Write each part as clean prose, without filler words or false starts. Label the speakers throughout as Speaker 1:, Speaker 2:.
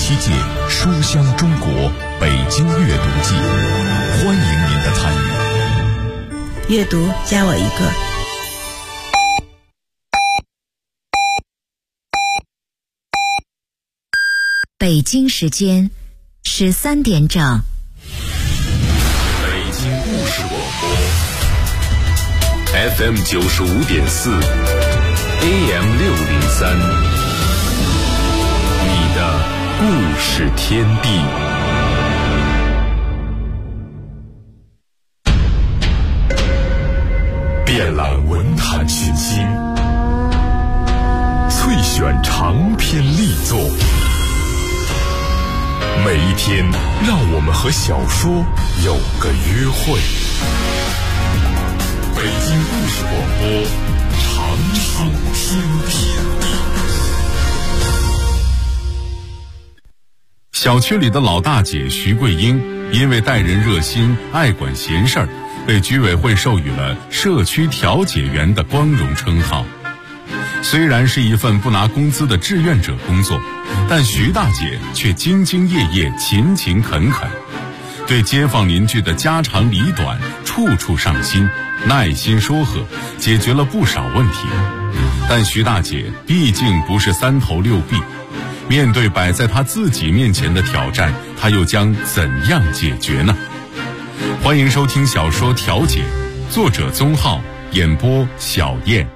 Speaker 1: 七届书香中国北京阅读季，欢迎您的参与。
Speaker 2: 阅读加我一个。
Speaker 3: 北京时间13点整。
Speaker 1: 北京故事广播 FM 95.4 AM 603，你的故事天地。遍览文坛群星，萃选长篇力作。每一天，让我们和小说有个约会。北京故事广播，长长天地。小区里的老大姐徐桂英，因为待人热心、爱管闲事儿，被居委会授予了社区调解员的光荣称号。虽然是一份不拿工资的志愿者工作，但徐大姐却兢兢业业、勤勤恳恳，对街坊邻居的家长里短处处上心，耐心说和，解决了不少问题。但徐大姐毕竟不是三头六臂，面对摆在她自己面前的挑战，她又将怎样解决呢？欢迎收听小说《调解》，作者宗浩，演播小燕。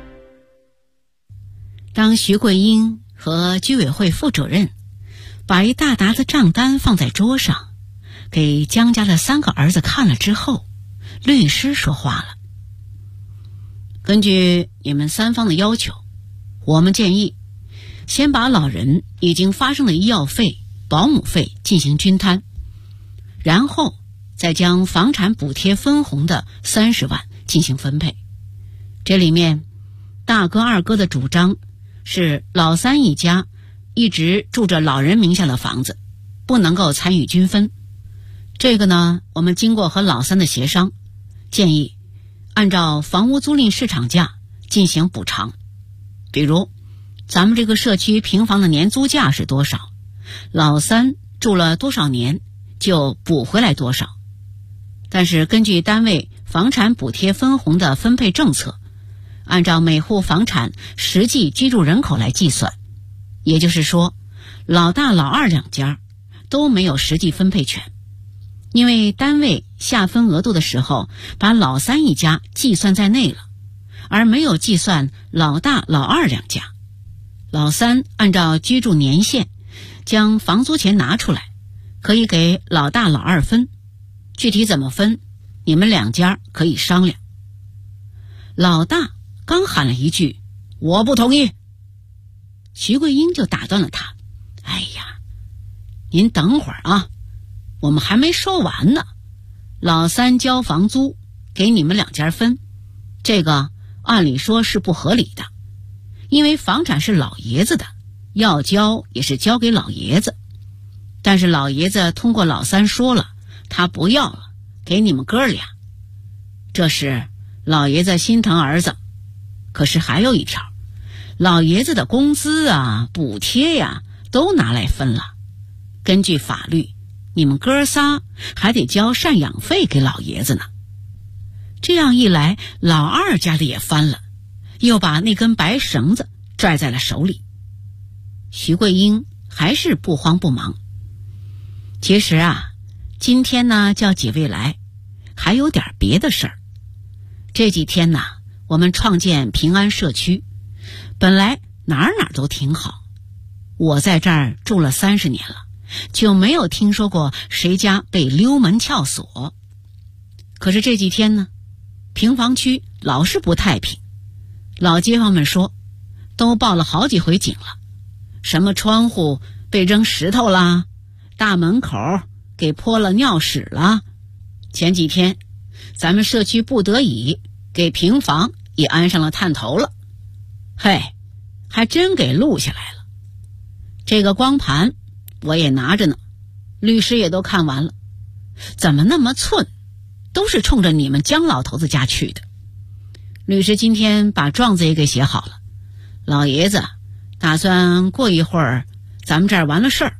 Speaker 4: 当徐桂英和居委会副主任把一大沓子账单放在桌上，给江家的3个儿子看了之后，律师说话了。根据你们3方的要求，我们建议先把老人已经发生的医药费、保姆费进行均摊，然后再将房产补贴分红的30万进行分配。这里面大哥二哥的主张是老三一家一直住着老人名下的房子，不能够参与均分。这个呢，我们经过和老三的协商，建议按照房屋租赁市场价进行补偿。比如咱们这个社区平房的年租价是多少，老三住了多少年就补回来多少。但是根据单位房产补贴分红的分配政策，按照每户房产实际居住人口来计算，也就是说老大老二2家都没有实际分配权，因为单位下分额度的时候把老三一家计算在内了，而没有计算老大老二2家。老三按照居住年限将房租钱拿出来，可以给老大老二分，具体怎么分你们2家可以商量。老大刚喊了一句我不同意，徐桂英就打断了他。哎呀，您等会儿啊，我们还没说完呢。老三交房租给你们2家分，这个按理说是不合理的，因为房产是老爷子的，要交也是交给老爷子。但是老爷子通过老三说了，他不要了，给你们哥俩。这是老爷子心疼儿子。可是还有一条，老爷子的工资啊、补贴呀都拿来分了。根据法律，你们哥仨还得交赡养费给老爷子呢。这样一来，老二家的也翻了，又把那根白绳子拽在了手里。徐桂英还是不慌不忙。其实啊，今天呢叫几位来，还有点别的事儿。这几天呢，我们创建平安社区，本来哪儿都挺好，我在这儿住了30年了，就没有听说过谁家被溜门撬锁。可是这几天呢，平房区老是不太平，老街坊们说都报了好几回警了，什么窗户被扔石头啦，大门口给泼了尿屎啦。前几天咱们社区不得已给平房也安上了探头了，嘿，还真给录下来了。这个光盘我也拿着呢，律师也都看完了，怎么那么寸，都是冲着你们江老头子家去的。律师今天把状子也给写好了，老爷子打算过一会儿咱们这儿完了事儿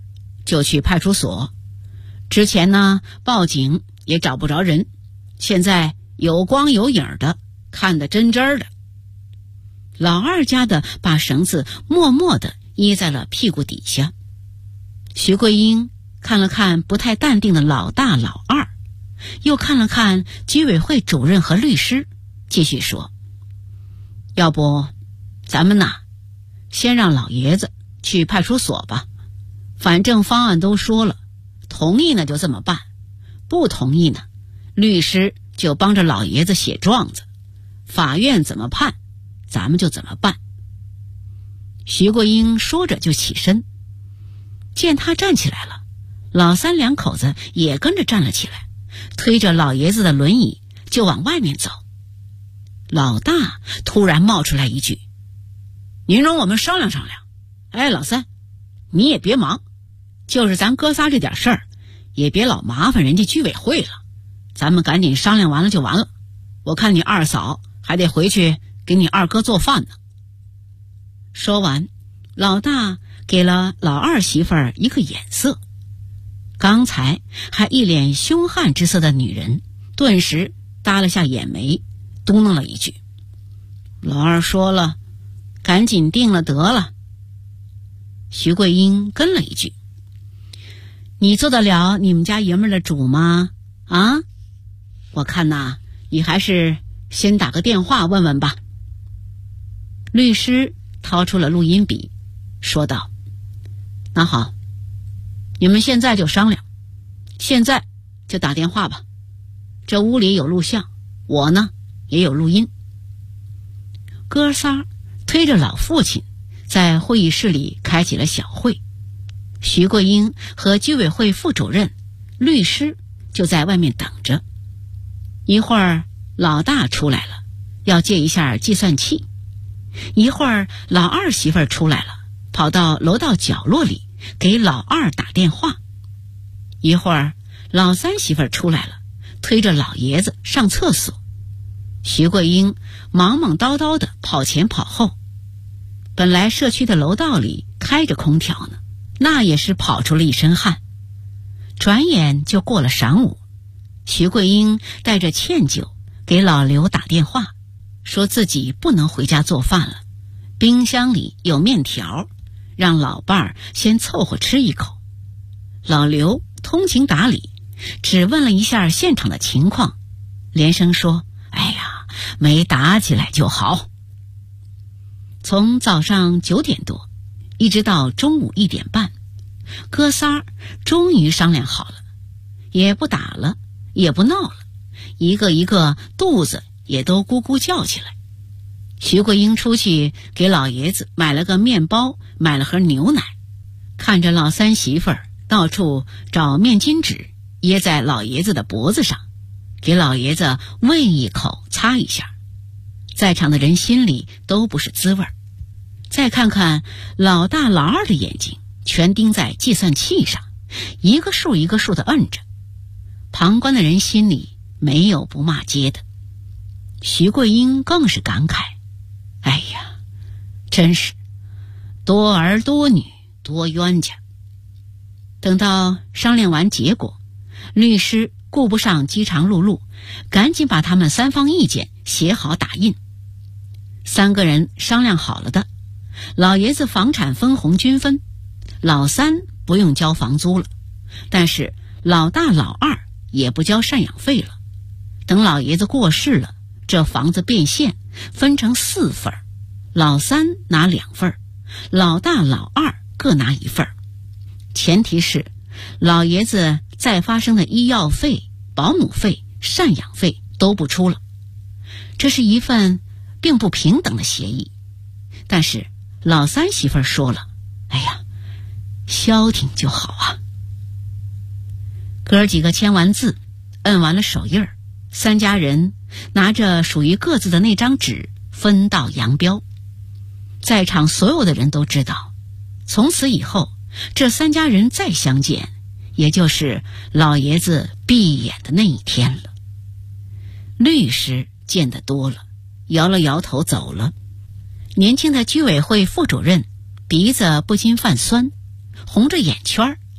Speaker 4: 就去派出所。之前呢，报警也找不着人，现在有光有影的，看得真真的。老二家的把绳子默默地掖在了屁股底下。徐桂英看了看不太淡定的老大老二，又看了看居委会主任和律师，继续说：要不咱们呐，先让老爷子去派出所吧，反正方案都说了，同意呢就这么办，不同意呢，律师就帮着老爷子写状子，法院怎么判咱们就怎么办。徐桂英说着就起身，见他站起来了，老三两口子也跟着站了起来，推着老爷子的轮椅就往外面走。老大突然冒出来一句：您容我们商量商量。哎，老三，你也别忙，就是咱哥仨这点事儿，也别老麻烦人家居委会了，咱们赶紧商量完了就完了。我看你二嫂还得回去给你二哥做饭呢。说完，老大给了老二媳妇儿一个眼色。刚才还一脸凶悍之色的女人顿时耷了下眼眉，嘟囔了一句：老二说了，赶紧定了得了。徐桂英跟了一句：你做得了你们家爷们儿的主吗？啊，我看呐，你还是先打个电话问问吧。律师掏出了录音笔，说道：那好，你们现在就商量，现在就打电话吧。这屋里有录像，我呢也有录音。哥仨推着老父亲在会议室里开启了小会，徐桂英和居委会副主任、律师就在外面等着。一会儿老大出来了，要借一下计算器。一会儿老二媳妇儿出来了，跑到楼道角落里给老二打电话。一会儿老三媳妇儿出来了，推着老爷子上厕所。徐桂英忙忙叨叨地跑前跑后。本来社区的楼道里开着空调呢，那也是跑出了一身汗。转眼就过了晌午，徐桂英带着歉疚给老刘打电话，说自己不能回家做饭了，冰箱里有面条，让老伴儿先凑合吃一口。老刘通情达理，只问了一下现场的情况，连声说：哎呀，没打起来就好。从早上9点多一直到中午1点半，哥仨终于商量好了，也不打了，也不闹了，一个一个肚子也都咕咕叫起来。徐桂英出去给老爷子买了个面包，买了盒牛奶，看着老三媳妇儿到处找面巾纸掖在老爷子的脖子上，给老爷子喂一口擦一下。在场的人心里都不是滋味儿。再看看老大老二的眼睛全盯在计算器上，一个数一个数的摁着。旁观的人心里没有不骂街的。徐桂英更是感慨：哎呀，真是多儿多女多冤家。等到商量完结果，律师顾不上饥肠辘辘，赶紧把他们三方意见写好打印。3个人商量好了的，老爷子房产分红均分，老三不用交房租了，但是老大老二也不交赡养费了。等老爷子过世了，这房子变现，分成4份，老三拿2份，老大老二各拿1份。前提是老爷子再发生的医药费、保姆费、赡养费都不出了。这是一份并不平等的协议，但是老三媳妇儿说了：哎呀，消停就好啊。哥几个签完字，摁完了手印儿，3家人拿着属于各自的那张纸分道扬镳。在场所有的人都知道，从此以后这3家人再相见，也就是老爷子闭眼的那一天了。律师见得多了，摇了摇头走了。年轻的居委会副主任鼻子不禁泛酸，红着眼圈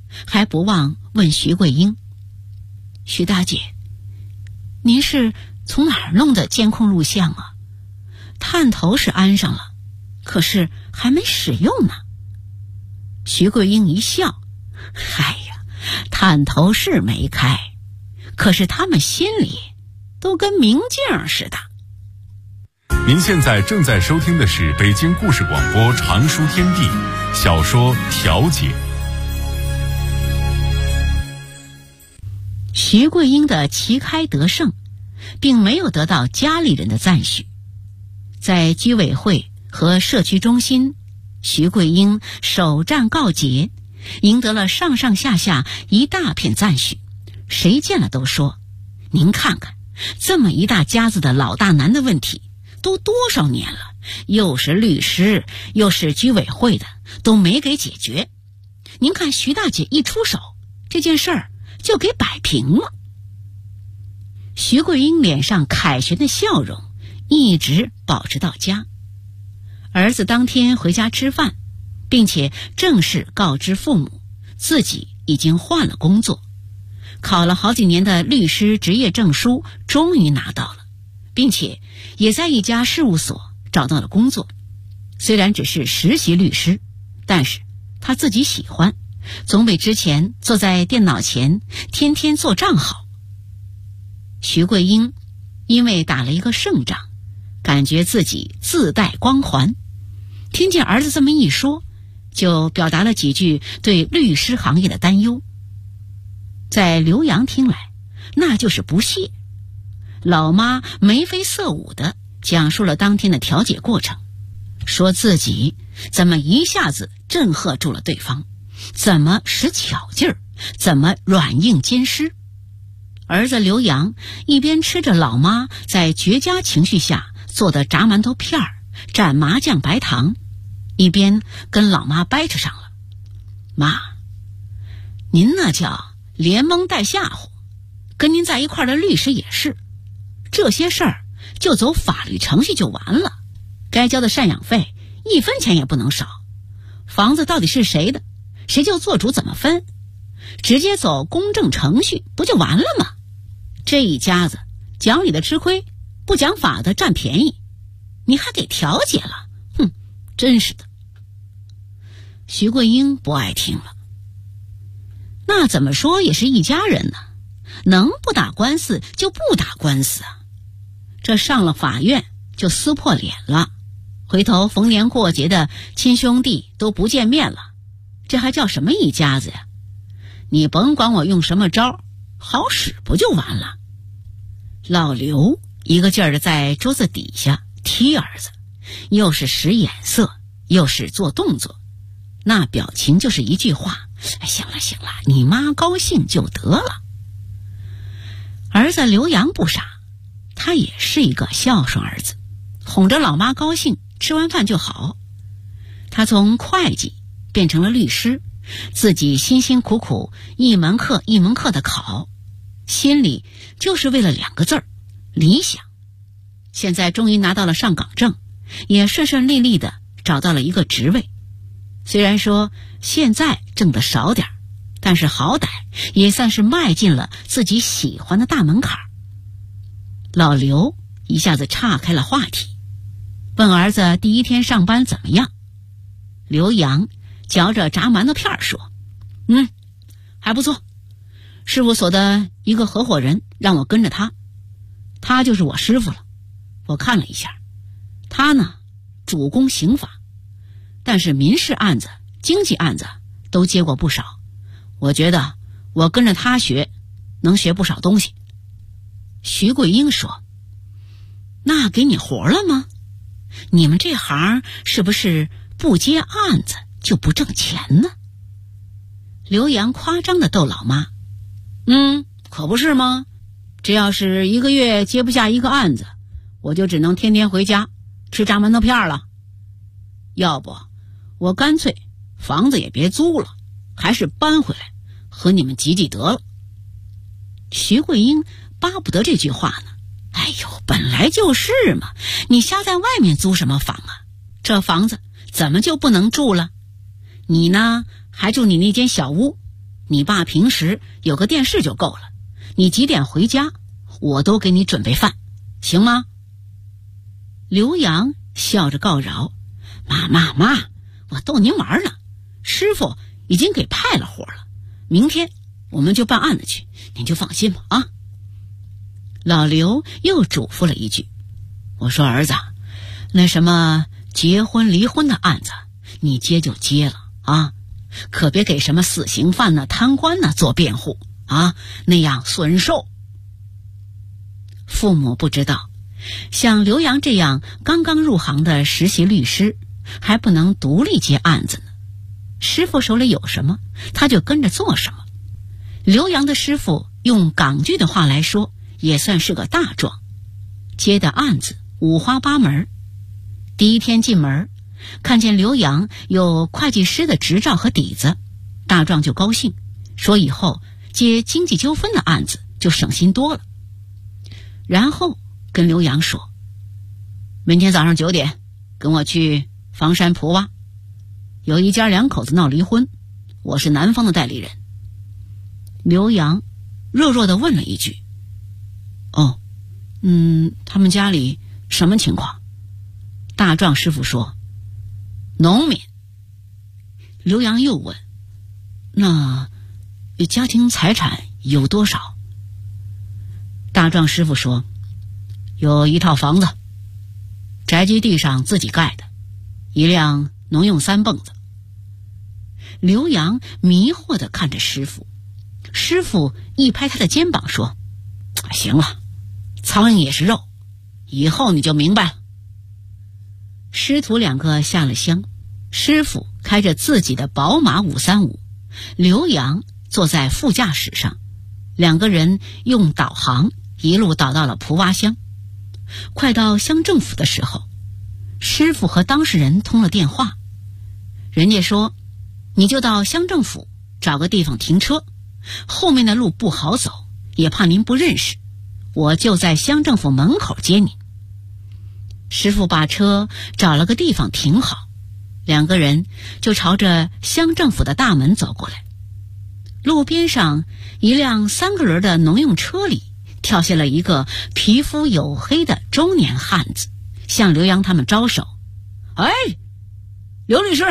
Speaker 4: 还不忘问徐桂英：“徐大姐，您是从哪儿弄的监控录像啊？探头是安上了，可是还没使用呢。”徐桂英一笑：“嗨呀，探头是没开，可是他们心里都跟明镜似的。”
Speaker 1: 您现在正在收听的是北京故事广播长书天地小说《调解》。
Speaker 4: 徐桂英的旗开得胜并没有得到家里人的赞许，在居委会和社区中心，徐桂英首战告捷，赢得了上上下下一大片赞许。谁见了都说：“您看看，这么一大家子的老大难的问题都多少年了，又是律师又是居委会的，都没给解决。您看徐大姐一出手，这件事儿就给摆平了。”徐桂英脸上凯旋的笑容一直保持到家。儿子当天回家吃饭，并且正式告知父母自己已经换了工作，考了好几年的律师执业证书终于拿到了，并且也在一家事务所找到了工作。虽然只是实习律师，但是他自己喜欢，总比之前坐在电脑前天天做账好。徐桂英因为打了一个胜仗，感觉自己自带光环，听见儿子这么一说，就表达了几句对律师行业的担忧。在刘洋听来，那就是不屑。老妈眉飞色舞地讲述了当天的调解过程，说自己怎么一下子震吓住了对方，怎么使巧劲儿，怎么软硬兼施。儿子刘洋一边吃着老妈在绝佳情绪下做的炸馒头片儿、蘸麻酱白糖，一边跟老妈掰扯上了：“妈，您那叫连蒙带吓唬，跟您在一块儿的律师也是，这些事儿就走法律程序就完了，该交的赡养费1分钱也不能少，房子到底是谁的，谁就做主怎么分，直接走公正程序不就完了吗？这一家子讲理的吃亏，不讲法的占便宜，你还给调解了，哼，真是的。”徐桂英不爱听了。那怎么说也是一家人呢，能不打官司就不打官司啊，这上了法院就撕破脸了，回头逢年过节的亲兄弟都不见面了，这还叫什么一家子呀？你甭管我用什么招，好使不就完了？老刘一个劲儿的在桌子底下踢儿子，又是使眼色，又是做动作，那表情就是一句话：“行了行了，你妈高兴就得了。”儿子刘洋不傻，他也是一个孝顺儿子，哄着老妈高兴，吃完饭就好。他从会计变成了律师，自己辛辛苦苦一门课一门课的考，心里就是为了2个字儿：理想。现在终于拿到了上岗证，也顺顺利利的找到了一个职位。虽然说现在挣得少点，但是好歹也算是迈进了自己喜欢的大门槛。老刘一下子岔开了话题，问儿子第一天上班怎么样。刘洋嚼着炸馒头片说：“还不错，事务所的一个合伙人让我跟着他，他就是我师傅了。我看了一下，他呢主攻刑法，但是民事案子、经济案子都接过不少。我觉得我跟着他学，能学不少东西。”徐桂英说：“那给你活了吗？你们这行是不是不接案子就不挣钱呢？”刘洋夸张地逗老妈：“可不是吗？这要是1个月接不下一个案子，我就只能天天回家吃炸馒头片了。要不我干脆房子也别租了，还是搬回来和你们挤挤得了。”徐桂英巴不得这句话呢。哎呦，本来就是嘛，你瞎在外面租什么房啊？这房子怎么就不能住了？你呢，还住你那间小屋， 你爸平时有个电视就够了，你几点回家，我都给你准备饭，行吗？”刘洋笑着告饶：“妈，我逗您玩呢，师傅已经给派了活了，明天我们就办案子去，您就放心吧啊。”老刘又嘱咐了一句：“我说儿子，那什么结婚离婚的案子你接就接了啊，可别给什么死刑犯呐、贪官呐做辩护啊，那样损寿。”父母不知道，像刘洋这样刚刚入行的实习律师还不能独立接案子呢，师傅手里有什么他就跟着做什么。刘洋的师傅用港剧的话来说，也算是个大壮，接的案子五花八门。第一天进门，看见刘洋有会计师的执照和底子，大壮就高兴，说以后接经济纠纷的案子就省心多了。然后跟刘洋说：“明天早上9点跟我去房山普洼，有一家2口子闹离婚，我是男方的代理人。”刘洋弱弱地问了一句：“哦，他们家里什么情况？”大壮师傅说：“农民。”刘洋又问：“那家庭财产有多少？”大壮师傅说：“有1套房子，宅基地上自己盖的，1辆农用3蹦子。”刘洋迷惑地看着师傅，师傅一拍他的肩膀说：“行了，苍蝇也是肉，以后你就明白了。”师徒2个下了乡，师傅开着自己的宝马535，刘洋坐在副驾驶上，2个人用导航一路导到了普洼乡。快到乡政府的时候，师傅和当事人通了电话，人家说：“你就到乡政府找个地方停车，后面的路不好走，也怕您不认识，我就在乡政府门口接你。”师傅把车找了个地方停好，2个人就朝着乡政府的大门走过来。路边上一辆3个轮的农用车里跳下了一个皮肤黝黑的中年汉子，向刘洋他们招手：“哎，刘律师。”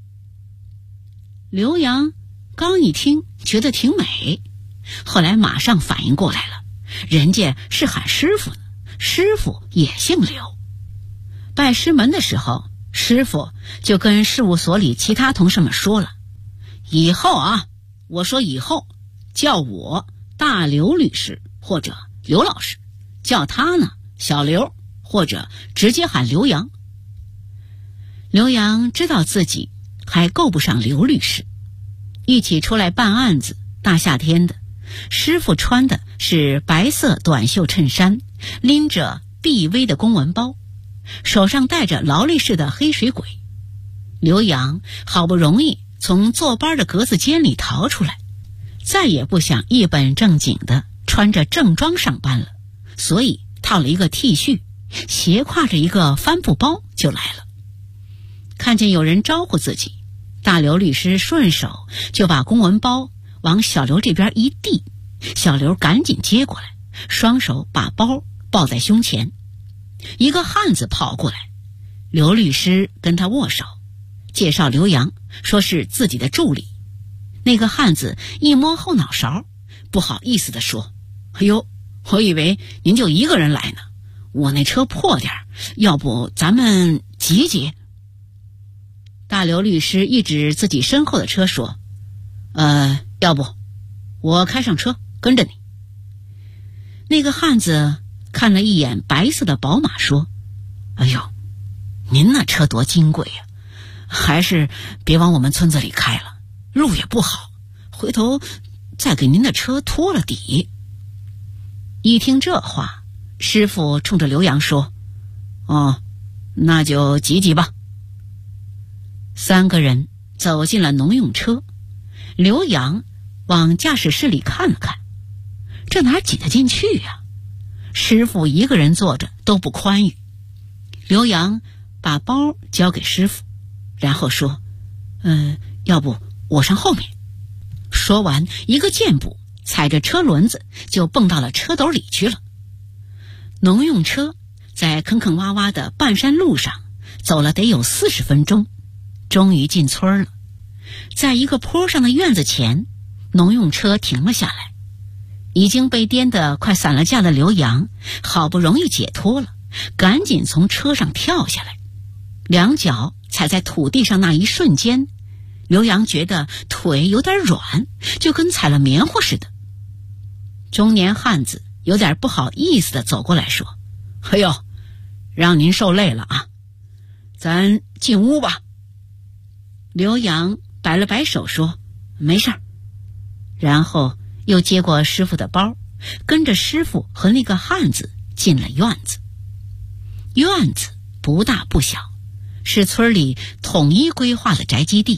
Speaker 4: 刘洋刚一听觉得挺美，后来马上反应过来了，人家是喊师傅呢，师傅也姓刘。拜师门的时候，师傅就跟事务所里其他同事们说了：“以后啊，我说以后叫我大刘律师或者刘老师，叫他呢小刘，或者直接喊刘洋。”刘洋知道自己还够不上刘律师，一起出来办案子，大夏天的，师傅穿的是白色短袖衬衫，拎着BV的公文包，手上戴着劳力士的黑水鬼。刘洋好不容易从坐班的格子间里逃出来，再也不想一本正经的穿着正装上班了，所以套了一个 T 恤，斜挎着一个帆布包就来了。看见有人招呼自己，大刘律师顺手就把公文包往小刘这边一递，小刘赶紧接过来，双手把包抱在胸前。一个汉子跑过来，刘律师跟他握手，介绍刘洋，说是自己的助理。那个汉子一摸后脑勺，不好意思地说：“哎呦，我以为您就一个人来呢，我那车破点，要不咱们挤挤？”大刘律师一指自己身后的车说：“要不我开上车跟着你。”那个汉子看了一眼白色的宝马说：“哎呦，您那车多金贵呀，还是别往我们村子里开了，路也不好，回头再给您的车拖了底。”一听这话，师傅冲着刘洋说：“哦，那就挤挤吧。”3个人走进了农用车，刘洋往驾驶室里看了看，这哪挤得进去呀？师傅一个人坐着都不宽裕。刘洋把包交给师傅，然后说：“要不我上后面。” 说完，一个箭步踩着车轮子就蹦到了车斗里去了。农用车在坑坑洼洼的半山路上走了得有40分钟，终于进村了。在一个坡上的院子前，农用车停了下来。已经被颠得快散了架的刘洋好不容易解脱了，赶紧从车上跳下来。两脚踩在土地上那一瞬间，刘洋觉得腿有点软，就跟踩了棉花似的。中年汉子有点不好意思地走过来说：“哎呦，让您受累了啊，咱进屋吧。”刘洋摆了摆手说：“没事儿。”然后又接过师傅的包，跟着师傅和那个汉子进了院子。院子不大不小，是村里统一规划的宅基地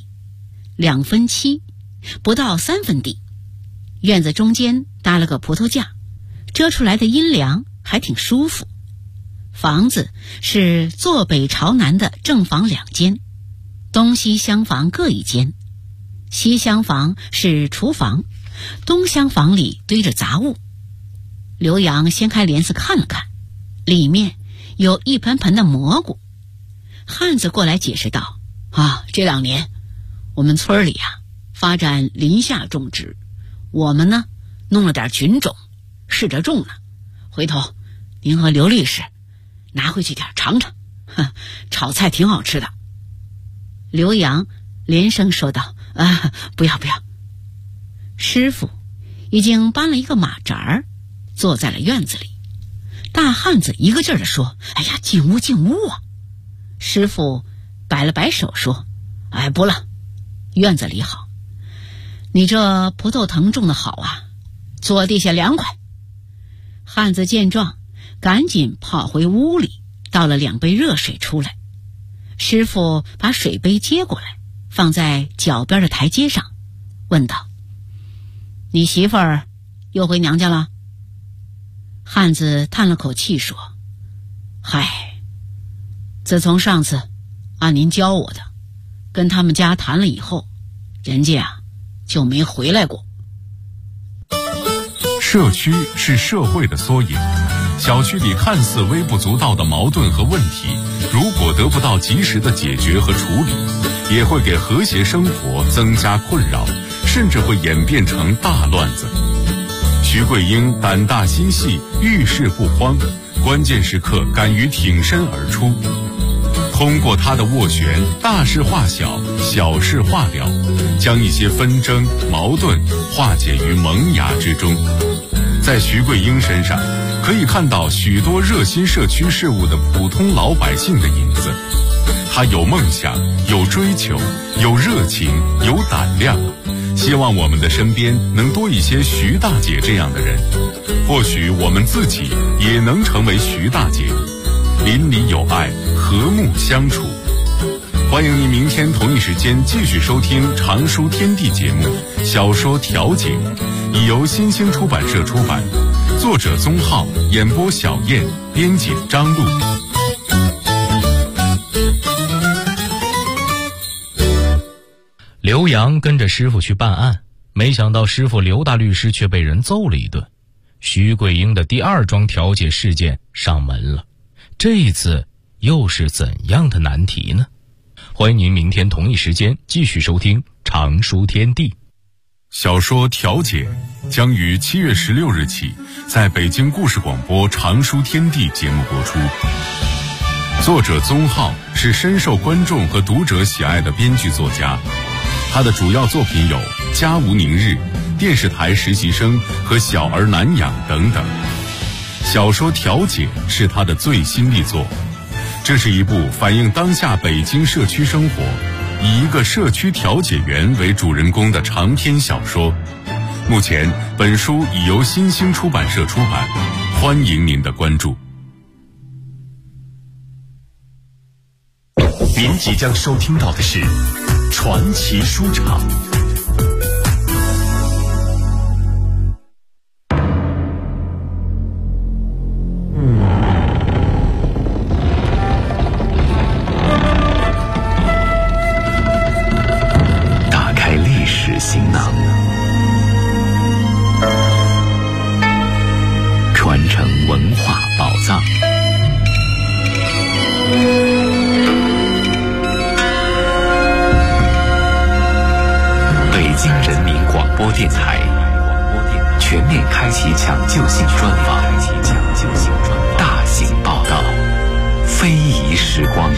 Speaker 4: ，2分7，不到3分地。院子中间搭了个葡萄架，遮出来的阴凉还挺舒服。房子是坐北朝南的正房2间，东西厢房各1间。西厢房是厨房，东厢房里堆着杂物。刘洋掀开帘子看了看，里面有一盆盆的蘑菇。汉子过来解释道：“这2年我们村里发展林下种植，我们呢弄了点菌种，试着种呢。回头您和刘律师拿回去点尝尝，炒菜挺好吃的。”刘洋连声说道：“不要不要。”师傅已经搬了一个马扎坐在了院子里。大汉子一个劲儿地说：“哎呀，进屋进屋啊！”师傅摆了摆手说：“不了，院子里好。你这葡萄藤种得好啊，坐地下凉快。”汉子见状，赶紧跑回屋里，倒了2杯热水出来。师傅把水杯接过来，放在脚边的台阶上，问道：“你媳妇儿又回娘家了？”汉子叹了口气说：“嗨，自从上次按您教我的跟他们家谈了以后，人家就没回来过。”
Speaker 1: 社区是社会的缩影，小区里看似微不足道的矛盾和问题，如果得不到及时的解决和处理，也会给和谐生活增加困扰，甚至会演变成大乱子。徐桂英胆大心细，遇事不慌，关键时刻敢于挺身而出。通过他的斡旋，大事化小，小事化了，将一些纷争矛盾化解于萌芽之中。在徐桂英身上可以看到许多热心社区事务的普通老百姓的影子。他有梦想，有追求，有热情，有胆量。希望我们的身边能多一些徐大姐这样的人，或许我们自己也能成为徐大姐，邻里有爱，和睦相处。欢迎您明天同一时间继续收听常书天地节目《小说调解》，已由新兴出版社出版，作者宗浩，演播小燕，编辑张璐。
Speaker 2: 刘洋跟着师傅去办案，没想到师傅刘大律师却被人揍了一顿。徐桂英的第2桩调解事件上门了，这一次又是怎样的难题呢？欢迎您明天同一时间继续收听常书天地。
Speaker 1: 小说调解将于7月16日起在北京故事广播常书天地节目播出。作者宗浩是深受观众和读者喜爱的编剧作家，他的主要作品有《家无宁日》、电视台实习生和小儿难养等等。小说调解是他的最新力作，这是一部反映当下北京社区生活，以一个社区调解员为主人公的长篇小说。目前本书已由新兴出版社出版，欢迎您的关注。
Speaker 5: 您即将收听到的是传奇书场。打开历史行囊， 开启抢救性专访，大型报道，非遗时光。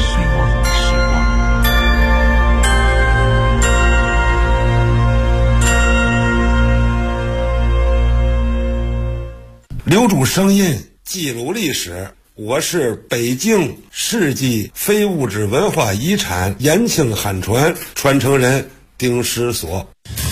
Speaker 6: 留住声音，记录历史。我是北京世纪非物质文化遗产延庆汉传传承人丁石所。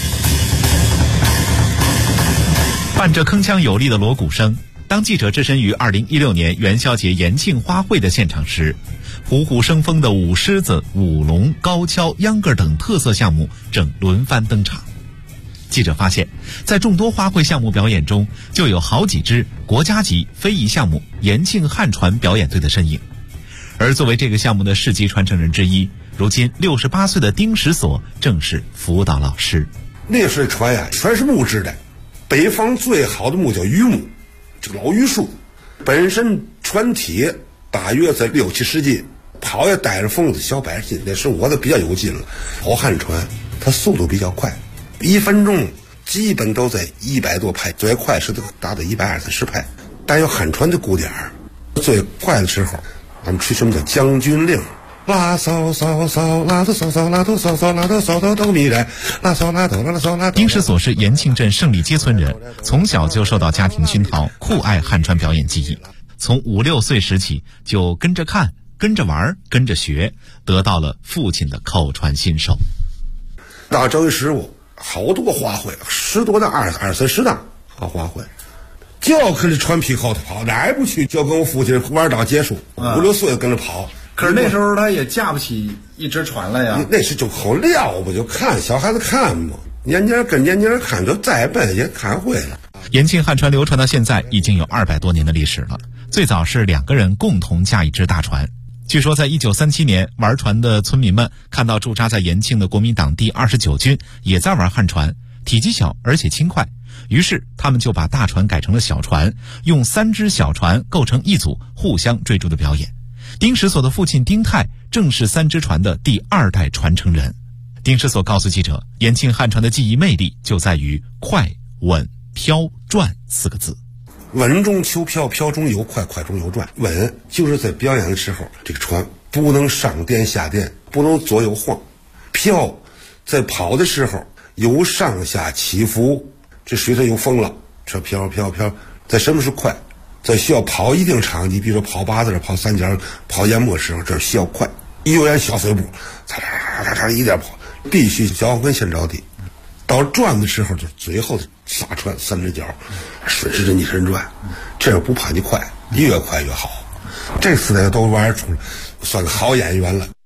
Speaker 7: 伴着铿锵有力的锣鼓声，当记者置身于2016年元宵节延庆花卉的现场时，虎虎生风的舞狮子、舞龙、高跷、秧歌等特色项目正轮番登场。记者发现，在众多花卉项目表演中，就有好几支国家级非遗项目延庆汉传表演队的身影。而作为这个项目的世纪传承人之一，如今68岁的丁石所正是辅导老师。
Speaker 6: 那时候船呀，全是木质的，北方最好的木叫榆木，这个老榆树，本身船体大约在6、7世纪，跑也带着风子小百斤，那时候我都比较有劲了。跑汉船，它速度比较快，1分钟基本都在100多拍，最快是达到120、130拍。但有汉船的鼓点儿，最快的时候，咱们吹什么叫将军令。拉骚骚骚，拉头骚骚，拉头骚骚，拉头骚骚都迷人，拉骚拉头拉骚拉。
Speaker 7: 丁石所是延庆镇胜利街村人，从小就受到家庭熏陶，酷爱汉传表演技艺。从5、6岁时起，就跟着看、跟着玩、跟着学，得到了父亲的口传心授。
Speaker 6: 大正时我好多花卉，10多档、20、30档好花卉，就要跟着船皮后头跑，哪也不去，就跟我父亲玩到结束，5、6岁跟着跑。
Speaker 8: 可是那时候他也架不起一只船来呀。
Speaker 6: 那时就好撂不就看小孩子看嘛，年年跟年年看，就再笨也看会了。
Speaker 7: 延庆汉传流传到现在已经有200多年的历史了。最早是2个人共同驾一只大船。据说在1937年，玩船的村民们看到驻扎在延庆的国民党第29军也在玩汉船，体积小而且轻快，于是他们就把大船改成了小船，用3只小船构成一组，互相追逐的表演。丁石所的父亲丁泰正是3只船的第2代传承人。丁石所告诉记者，延庆汉传的技艺魅力就在于快、稳、飘、转4个字。
Speaker 6: 稳中求飘，飘中有快，快中有转。稳就是在表演的时候，这个船不能上颠下颠，不能左右晃。飘在跑的时候有上下起伏，这水上有风了，这飘飘飘。在什么是快？在需要跑一定场地，比如说跑8字、跑3角、跑淹没时候，这需要快，有点小碎步，嚓嚓嚓嚓一点跑，必须脚跟先着地。到转的时候，就最后撒船3只脚，顺时针逆时针转，这样不怕你快，越快越好。这4代都玩出来，算个好演员了。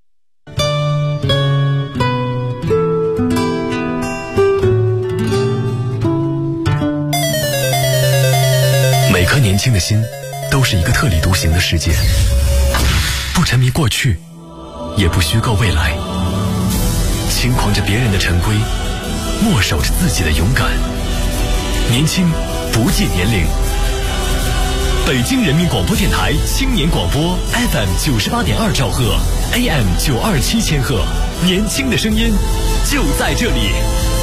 Speaker 5: 每颗年轻的心都是一个特立独行的世界，不沉迷过去，也不虚构未来，轻狂着别人的陈规，默守着自己的勇敢。年轻不计年龄。北京人民广播电台青年广播 FM 98.2兆赫 AM 927千赫，年轻的声音就在这里。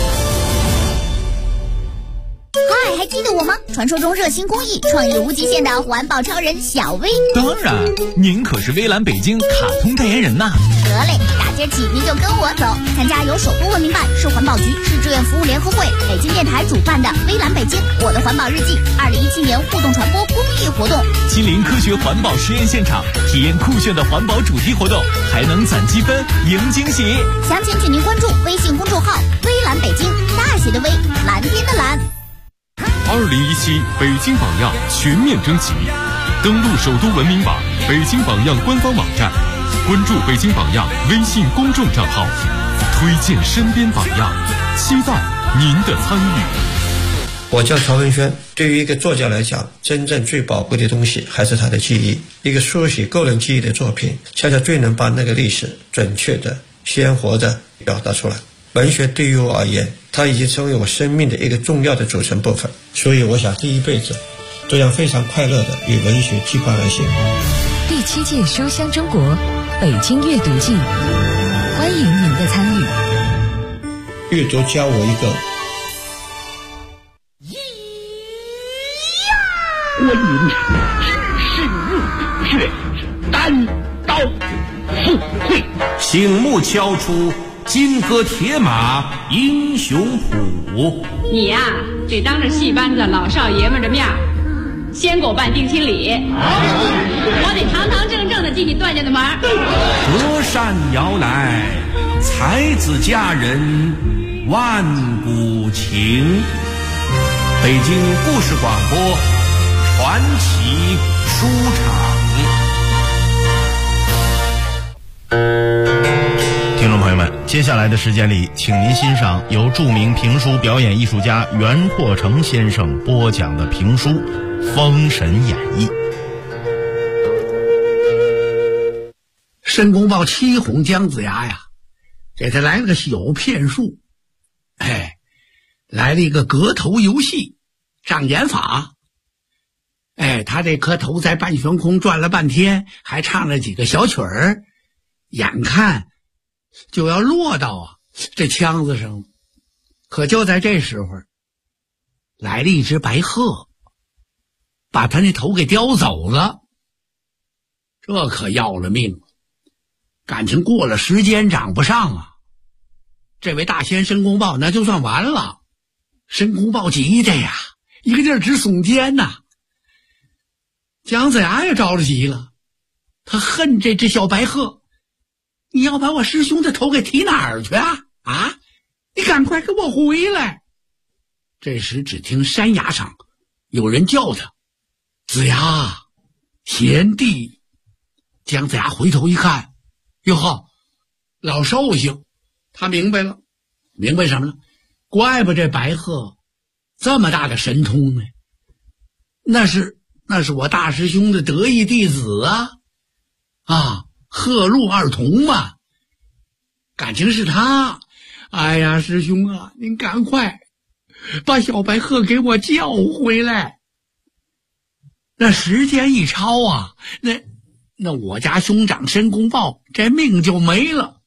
Speaker 9: 还记得我吗？传说中热心公益、创意无极限的环保超人小薇。
Speaker 10: 当然，您可是微蓝北京卡通代言人呐。
Speaker 9: 得嘞，大街起您就跟我走，参加由首都文明办、市环保局、市志愿服务联合会、北京电台主办的微蓝北京我的环保日记2017年互动传播公益活动，
Speaker 10: 亲临科学环保实验现场，体验酷炫的环保主题活动，还能攒积分赢惊喜。
Speaker 9: 详情请您关注微信公众号微蓝北京，大写的微，蓝天的蓝。
Speaker 1: 2017北京榜样全面征集，登录首都文明榜、北京榜样官方网站，关注北京榜样微信公众账号，推荐身边榜样，期待您的参与。
Speaker 11: 我叫曹文轩。对于一个作家来讲，真正最宝贵的东西还是他的记忆。一个书写个人记忆的作品，恰恰最能把那个历史准确的、鲜活的表达出来。文学对于我而言，它已经成为我生命的一个重要的组成部分，所以我想这一辈子都要非常快乐的与文学羁绊而行。
Speaker 3: 第7届书香中国北京阅读季，欢迎您的参与。
Speaker 11: 阅读教我一个
Speaker 12: 我引只是入却单刀赴会，
Speaker 13: 醒目敲出金戈铁马英雄谱。
Speaker 14: 你呀，得当着戏班子老少爷们的面先给我办定亲礼，我得堂堂正正的进你段家的门。
Speaker 13: 隔山摇来，才子佳人万古情。北京故事广播传奇书场。
Speaker 15: 听众朋友们，接下来的时间里，请您欣赏由著名评书表演艺术家袁阔成先生播讲的评书《封神演义》。
Speaker 12: 申公豹欺哄姜子牙呀，给他来了个小骗术，来了一个割头游戏，障眼法。他这颗头在半悬空转了半天，还唱了几个小曲儿，眼看就要落到这枪子上。可就在这时候，来了一只白鹤，把他那头给叼走了。这可要了命了，感情过了时间长不上啊！这位大仙申公豹那就算完了。申公豹急的呀，一个劲儿直耸肩呐。姜子牙也着了急了，他恨这只小白鹤，你要把我师兄的头给提哪儿去啊？你赶快给我回来！这时只听山崖上有人叫他：“子牙，贤弟。”姜子牙回头一看，哟呵，老寿星。他明白了，明白什么了？怪不这白鹤这么大的神通呢，那是我大师兄的得意弟子啊，鹤鹿二童嘛，感情是他。哎呀，师兄啊，您赶快把小白鹤给我叫回来。那时间一超啊，那我家兄长申公豹这命就没了。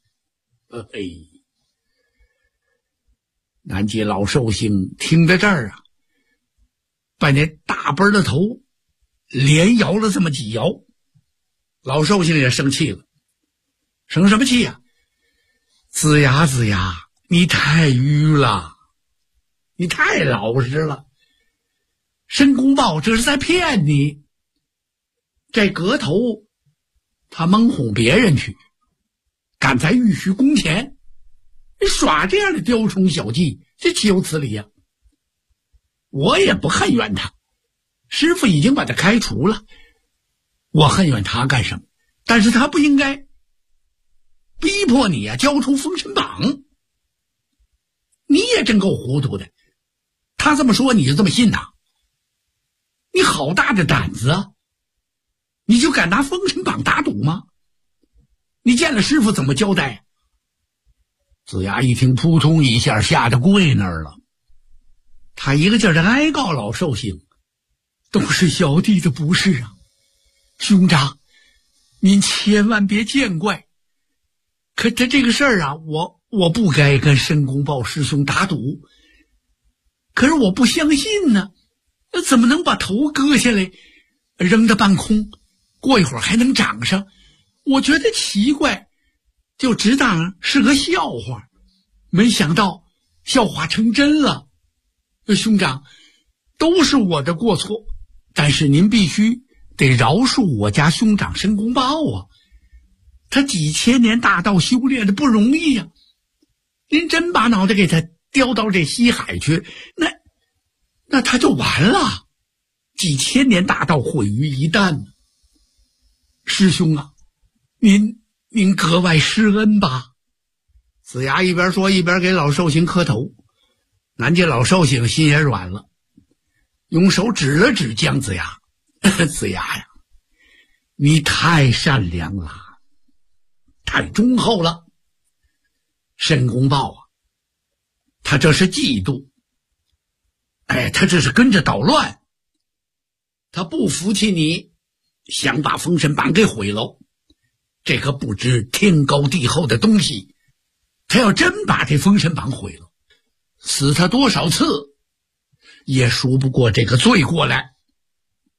Speaker 12: 南极老寿星听到这儿啊，把那大奔的头连摇了这么几摇。老寿星也生气了，生什么气呀？子牙，你太愚了，你太老实了。申公豹这是在骗你。这阁头他蒙哄别人去，敢在玉虚宫前耍这样的雕虫小技，这岂有此理呀！我也不恨怨他，师父已经把他开除了，我恨怨他干什么？但是他不应该逼迫你交出封神榜。你也真够糊涂的，他这么说你就这么信呐？你好大的胆子啊！你就敢拿封神榜打赌吗？你见了师父怎么交代？子牙一听，扑通一下吓得跪那儿了。他一个劲儿的哀告老寿星，都是小弟的不是啊，兄长您千万别见怪。可这个事儿啊，我不该跟申公豹师兄打赌，可是我不相信呢，怎么能把头割下来扔到半空，过一会儿还能长上？我觉得奇怪，就只当是个笑话，没想到笑话成真了。兄长，都是我的过错，但是您必须得饶恕我家兄长申公豹啊，他几千年大道修炼的不容易呀。您真把脑袋给他叼到这西海去，那他就完了，几千年大道毁于一旦。师兄啊，您格外施恩吧。子牙一边说一边给老寿星磕头。南界老寿星心也软了，用手指了指姜子牙：“子牙呀，你太善良了，太忠厚了。申公豹啊，他这是嫉妒，他这是跟着捣乱，他不服气你，想把封神榜给毁了。这个不知天高地厚的东西，他要真把这封神榜毁了，死他多少次也赎不过这个罪过来。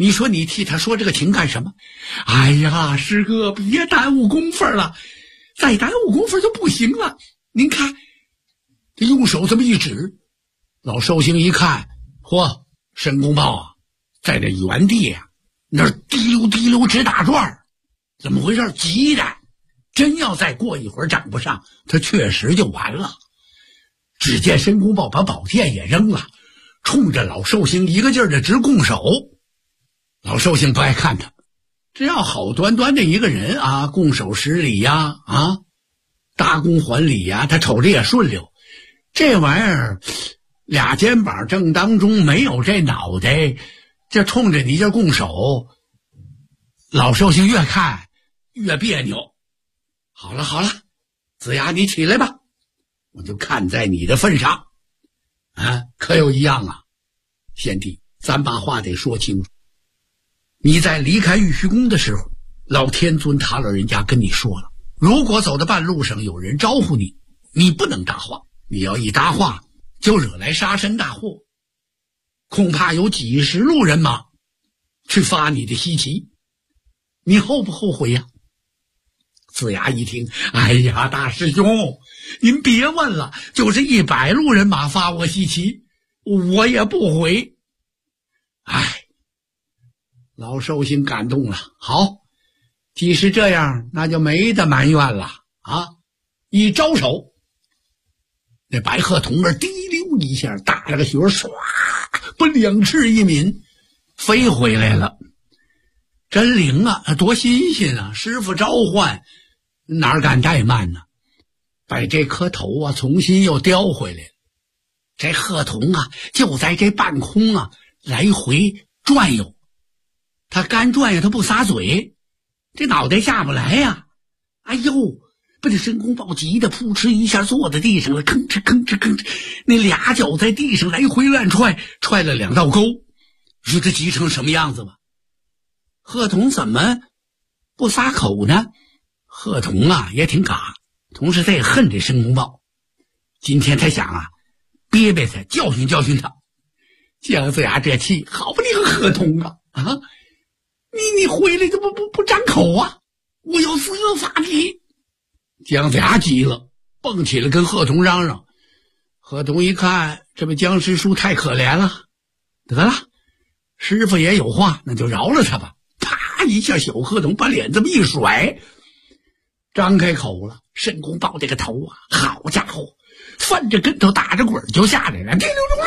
Speaker 12: 你说你替他说这个情干什么？哎呀，师哥，别耽误功夫了，再耽误功夫就不行了。您看，这用手这么一指，老寿星一看，嚯，申公豹啊，在这原地啊，那滴溜滴溜直打转，怎么回事？急的，真要再过一会儿长不上，他确实就完了。只见申公豹把宝剑也扔了，冲着老寿星一个劲儿的直拱手。老寿星不爱看他，只要好端端的一个人啊，拱手施礼呀，啊，搭弓还礼呀，他瞅着也顺溜。这玩意儿，俩肩膀正当中没有这脑袋，这冲着你这拱手，老寿星越看越别扭。好了好了，子牙你起来吧，我就看在你的份上，啊，可有一样啊，贤弟，咱把话得说清楚。你在离开玉虚宫的时候，老天尊他老人家跟你说了，如果走到半路上有人招呼你，你不能搭话，你要一搭话就惹来杀身大祸，恐怕有几十路人马去发你的西岐，你后不后悔呀？子牙一听，哎呀，大师兄，您别问了，就是100路人马发我西岐，我也不悔。哎，老寿星感动了。好，既是这样，那就没得埋怨了啊！一招手，那白鹤童儿滴溜一下打了个旋，唰，把2翅一抿，飞回来了。真灵啊，多新鲜啊！师傅召唤，哪敢怠慢呢？把这颗头啊重新又叼回来了。这鹤童啊就在这半空啊来回转悠，他干转悠他不撒嘴，这脑袋下不来呀。哎呦，把这申公豹急得扑哧一下坐在地上了，吭哧吭哧吭哧，那俩脚在地上来回乱踹，踹了2道沟。说这急成什么样子吧？鹤童怎么不撒口呢？鹤童啊也挺嘎，同时他也恨这申公豹。今天他想啊憋憋他，教训教训他。姜子牙这气，好不你个鹤童啊！啊，你回来就不张口啊！我有司法体。姜子牙急了，蹦起来跟鹤童嚷嚷。鹤童一看，这位姜师叔太可怜了，得了，师傅也有话，那就饶了他吧。啪一下，小鹤童把脸这么一甩，张开口了。申公豹这个头啊，好家伙，翻着跟头打着滚就下来了，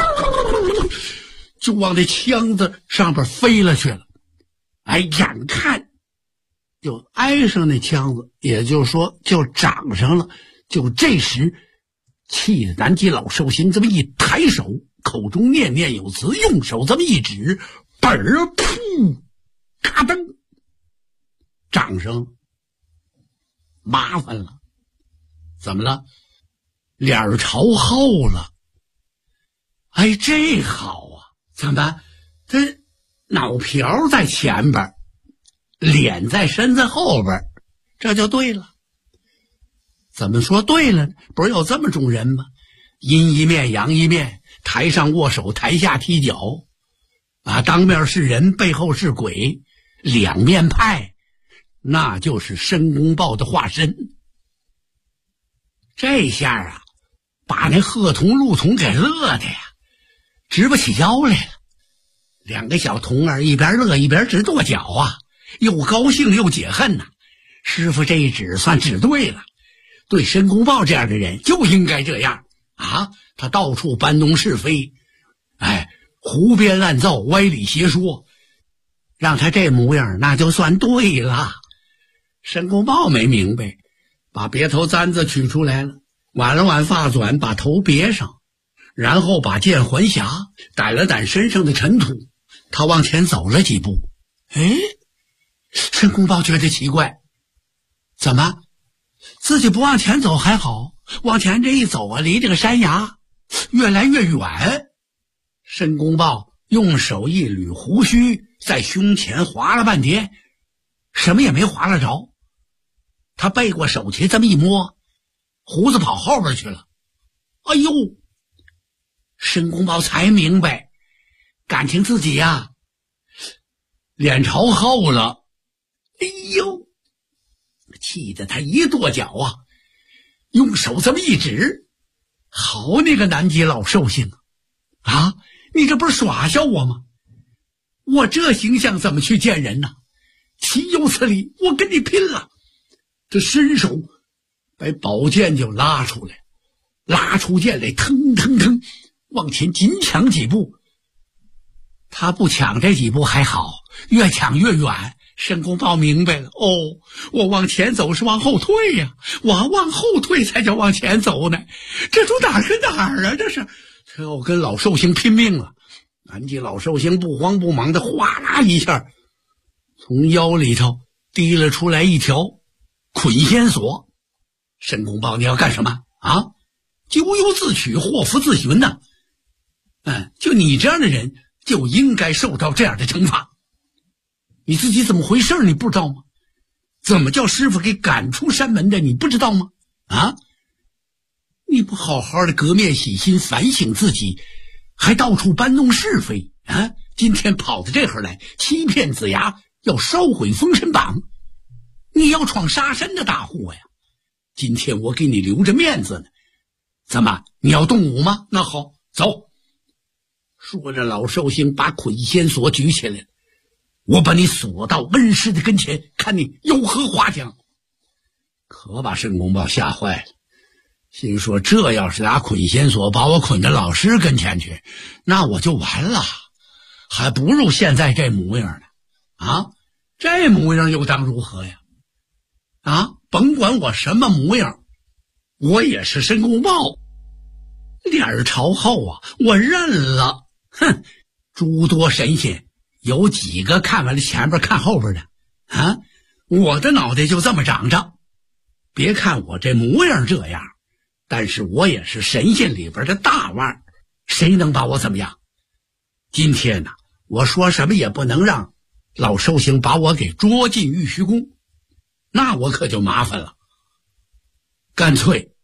Speaker 12: 就往这枪子上边飞了去了。哎，眼看就挨上那枪子，也就是说就长上了。就这时，气得南极老寿星这么一抬手，口中念念有词，用手这么一指，本儿噗，咔噔，长上了。麻烦了，怎么了？脸儿朝后了。哎，这好啊！怎么？他脑瓢在前边，脸在身子后边，这就对了。怎么说对了呢？不是有这么种人吗？阴一面阳一面，台上握手，台下踢脚，啊，当面是人，背后是鬼，两面派。那就是申公豹的化身。这下啊，把那鹤童、陆童给乐的呀，直不起腰来了。两个小童儿一边乐一边直跺脚啊，又高兴又解恨呐。师傅这一指算指对了，对申公豹这样的人就应该这样啊！他到处搬弄是非，哎，胡编乱造、歪理邪说，让他这模样那就算对了。申公豹没明白，把别头簪子取出来了，挽了挽发卷，把头别上，然后把剑还匣，掸了掸身上的尘土，他往前走了几步。哎，申公豹觉得奇怪，怎么自己不往前走还好，往前这一走啊，离这个山崖越来越远。申公豹用手一捋胡须，在胸前划了半天，什么也没划了着。他背过手去这么一摸，胡子跑后边去了。哎呦，申公豹才明白，感情自己呀， 脸朝后了。哎呦，气得他一跺脚啊，用手这么一指，好那个南极老寿星啊，你这不是耍笑我吗？我这形象怎么去见人呢？岂有此理，我跟你拼了！这伸手把宝剑就拉出来，拉出剑来，腾腾腾往前紧抢几步。他不抢这几步还好，越抢越远。申公豹明白了，哦，我往前走是往后退呀，我往后退才叫往前走呢，这都哪儿跟哪儿啊？这是他要跟老寿星拼命了。南极老寿星不慌不忙的哗啦一下从腰里头提了出来一条捆仙索。申公豹，你要干什么啊？咎由自取，祸福自寻呐。就你这样的人就应该受到这样的惩罚。你自己怎么回事你不知道吗？怎么叫师傅给赶出山门的你不知道吗？啊，你不好好的革面洗心反省自己，还到处搬弄是非啊！今天跑到这会儿来欺骗子牙，要烧毁封神榜，你要闯杀身的大祸呀！今天我给你留着面子呢，怎么你要动武吗？那好，走。说着老寿星把捆仙索举起来，我把你锁到恩师的跟前，看你有何话讲。可把申公豹吓坏了，心说这要是拿捆仙索把我捆到老师跟前去，那我就完了，还不如现在这模样呢。啊，这模样又当如何呀？啊，甭管我什么模样，我也是申公豹。脸朝后啊，我认了。哼，诸多神仙有几个看完了前边看后边的啊？我的脑袋就这么长着，别看我这模样这样，但是我也是神仙里边的大腕，谁能把我怎么样？今天呢，我说什么也不能让老寿星把我给捉进玉虚宫，那我可就麻烦了。干脆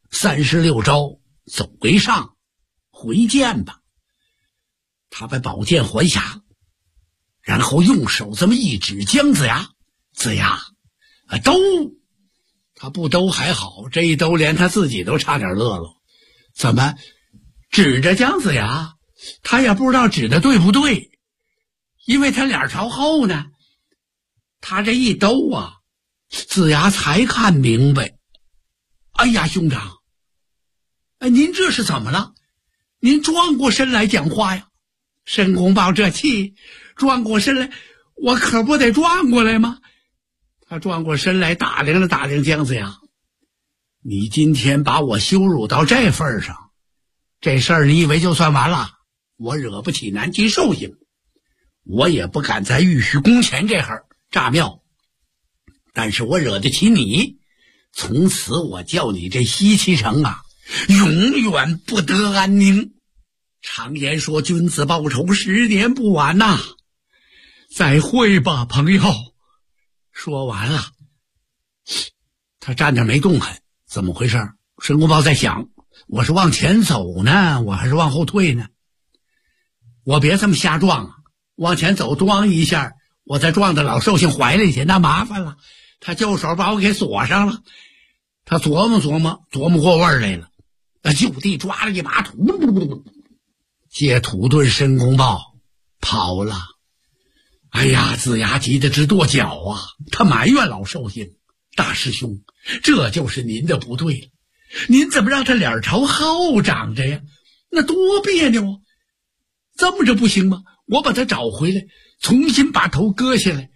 Speaker 12: 36招走为上，回见吧。他把宝剑还下，然后用手这么一指姜子牙，子牙兜，他不兜还好，这一兜连他自己都差点乐了。怎么指着姜子牙，他也不知道指的对不对，因为他脸朝后呢。他这一兜啊，子牙才看明白。哎呀，兄长，您这是怎么了？您转过身来讲话呀。申公豹这气，转过身来，我可不得转过来吗？他转过身来打量了打量姜子牙，你今天把我羞辱到这份上，这事儿你以为就算完了？我惹不起南极寿星，我也不敢在玉虚宫前这会儿炸庙，但是我惹得起你，从此我叫你这西岐城啊，永远不得安宁。常言说君子报仇10年不晚呐。再会吧，朋友。说完了，他站着没动弹，怎么回事？申公豹在想，我是往前走呢，我还是往后退呢？我别这么瞎撞啊，往前走撞一下，我再撞到老寿星怀里去，那麻烦了。他就手把我给锁上了。他琢磨琢磨，琢磨过味儿来了，就地抓了一把土，借土遁申公豹跑了。哎呀，子牙急得直跺脚啊！他埋怨老寿星，大师兄，这就是您的不对了，您怎么让他脸朝后长着呀？那多别扭啊！这么着不行吗？我把他找回来，重新把头割下来，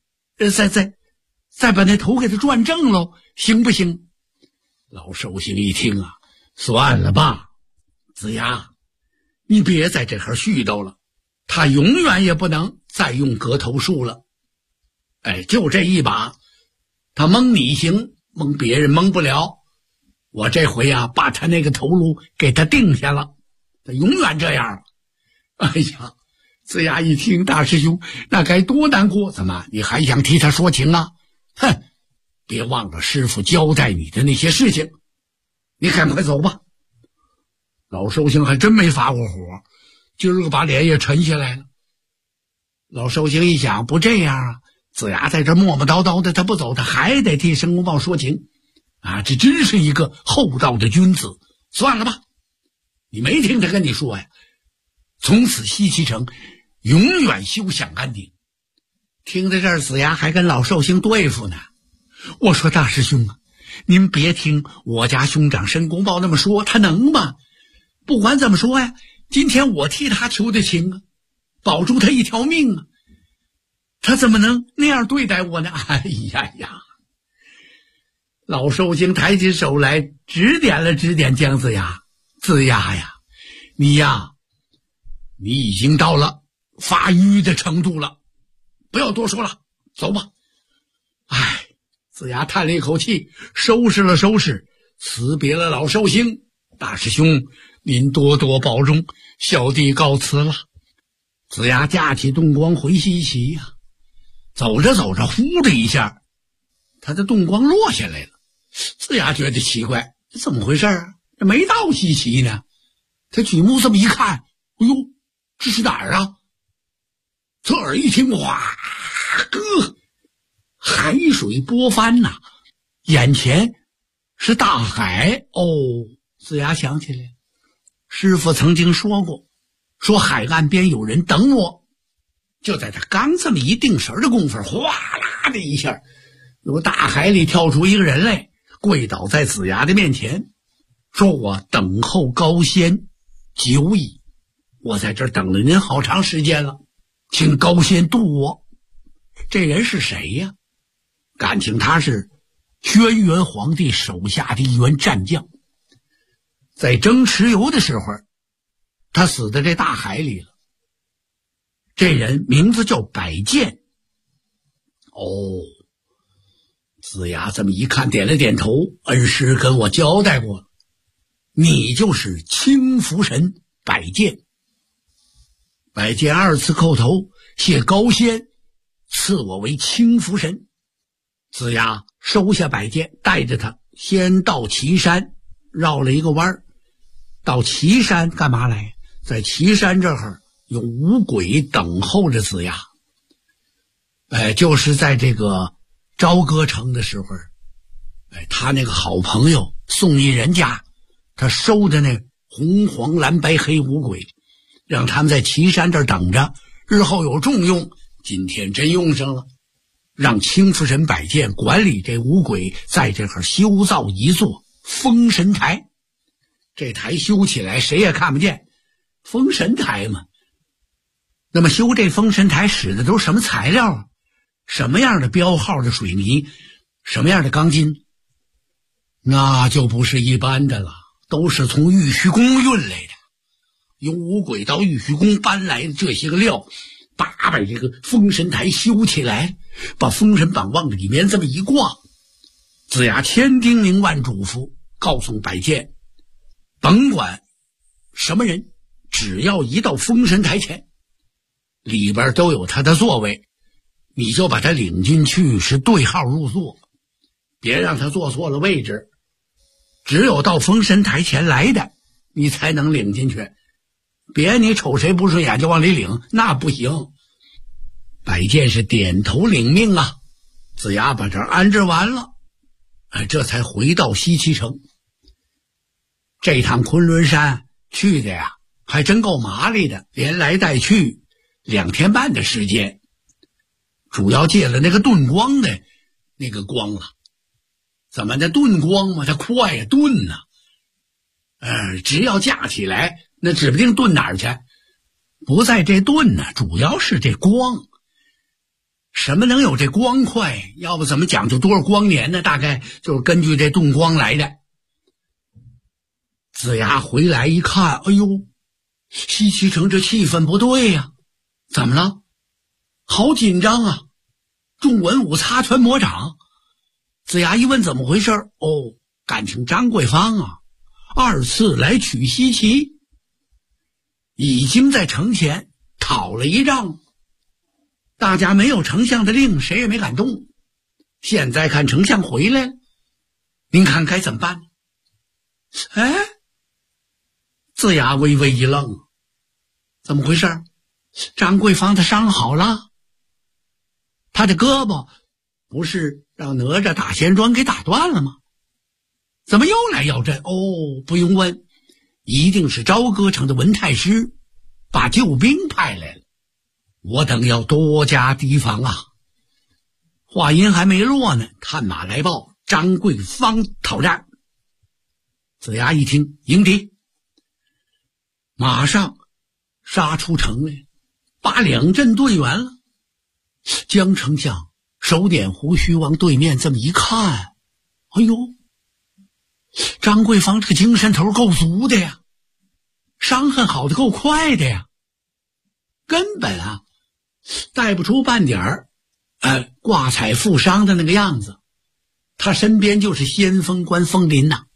Speaker 12: 再把那头给他转正喽，行不行？老寿星一听啊，算了吧，子牙，你别在这儿絮叨了，他永远也不能再用割头术了。就这一把，他蒙你行，蒙别人蒙不了。我这回啊，把他那个头颅给他定下了，他永远这样了。哎呀，子牙一听，大师兄，那该多难过！怎么，你还想替他说情啊？哼，别忘了师傅交代你的那些事情，你赶快走吧。老寿星还真没发过火，今儿个把脸也沉下来了。 老寿星一想，不这样啊，子牙在这磨磨叨叨的，他不走，他还得替申公豹说情啊！这真是一个厚道的君子。算了吧，你没听他跟你说呀？从此西岐城永远休享安宁。听到这儿，子牙还跟老寿星对付呢。我说大师兄啊，您别听我家兄长申公豹那么说，他能吗？不管怎么说呀，今天我替他求的情啊，保住他一条命啊，他怎么能那样对待我呢？哎呀呀！老寿星抬起手来指点了指点姜子牙，子牙呀，你已经到了发育的程度了，不要多说了，走吧。哎，子牙叹了一口气，收拾了收拾，辞别了老寿星。大师兄，您多多保重，小弟告辞了。子牙架起洞光回西岐呀，走着走着，呼的一下，他的洞光落下来了。子牙觉得奇怪，这怎么回事啊？这没到西岐呢。他举目这么一看，哎呦，这是哪儿啊？侧耳一听，哇，海水波翻呐，眼前是大海。哦，子牙想起来，师父曾经说过，说海岸边有人等我。就在他刚这么一定神的功夫，哗啦的一下，由大海里跳出一个人来，跪倒在子牙的面前，说我等候高仙久矣，我在这儿等了您好长时间了，请高仙渡我。这人是谁呀？感情他是轩辕皇帝手下的一员战将，在争蚩尤的时候，他死在这大海里了。这人名字叫百剑。哦，子牙这么一看，点了点头，恩师跟我交代过了，你就是青福神百剑。百剑二次叩头，谢高仙赐我为青福神。子牙收下百剑，带着他先到岐山，绕了一个弯，到岐山干嘛来？在岐山这儿有五鬼等候着子牙。就是在这个朝歌城的时候，他那个好朋友宋义人家，他收的那红黄蓝白黑五鬼，让他们在岐山这儿等着，日后有重用。今天真用上了，让青福神百剑管理这五鬼，在这儿修造一座封神台。这台修起来谁也看不见，封神台嘛。那么修这封神台使的都是什么材料啊？什么样的标号的水泥，什么样的钢筋？那就不是一般的了，都是从玉虚宫运来的，由五鬼到玉虚宫搬来的这些个料，把这个封神台修起来，把封神榜往里面这么一挂。子牙千叮咛万嘱咐，告诉百剑，甭管什么人，只要一到封神台前，里边都有他的座位，你就把他领进去，是对号入座，别让他坐错了位置。只有到封神台前来的，你才能领进去，别你瞅谁不顺眼就往里领，那不行。百剑是点头领命啊。子牙把这儿安置完了，这才回到西岐城。这趟昆仑山去的呀，还真够麻利的，连来带去2天半的时间，主要借了那个遁光的那个光了。怎么的遁光嘛，它快呀，遁呐。只要架起来，那指不定遁哪儿去。不在这遁呢，主要是这光。什么能有这光快？要不怎么讲究多少光年呢？大概就是根据这遁光来的。子牙回来一看，哎呦，西岐城这气氛不对呀，怎么了？好紧张啊！众文武擦拳摩掌。子牙一问怎么回事，哦，感情张桂芳啊2次来取西岐，已经在城前讨了一仗，大家没有丞相的令，谁也没敢动。现在看丞相回来了，您看该怎么办？子牙微微一愣，怎么回事？ 张桂芳的伤好了，他的胳膊不是让哪吒打仙砖给打断了吗？怎么又来要阵？哦，不用问，一定是朝歌城的文太师把救兵派来了，我等要多加提防啊。话音还没落呢，探马来报，张桂芳讨战。子牙一听，迎敌，马上杀出城来，把两阵队圆了。江丞相手点胡须往对面这么一看，哎呦，张桂芳这个精神头够足的呀，伤痕好的够快的呀，根本带不出半点挂彩负伤的那个样子。他身边就是先锋官风林呐。